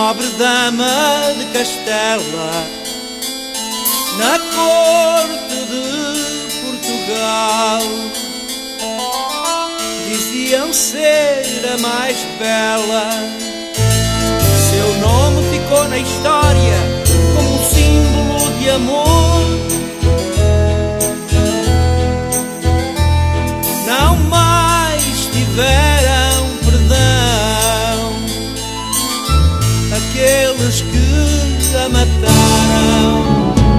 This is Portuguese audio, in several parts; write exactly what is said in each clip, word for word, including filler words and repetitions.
nobre dama de Castela, na corte de Portugal, diziam ser a mais bela. Seu nome ficou na história como um símbolo de amor. Não mais tiveram perdão aqueles que a mataram.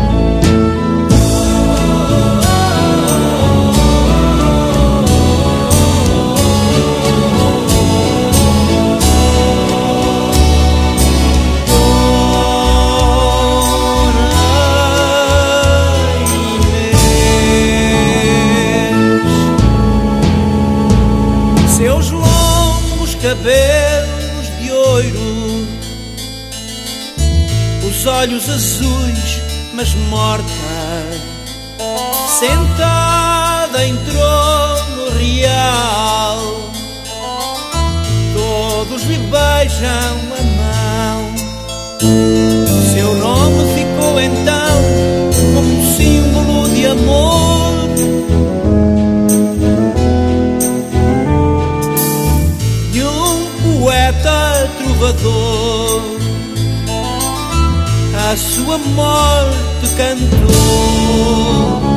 Cabelos de ouro, os olhos azuis, mas morta, sentada em trono real, todos lhe beijam a mão. Seu nome ficou então como um símbolo de amor. Poeta trovador, a sua morte cantou.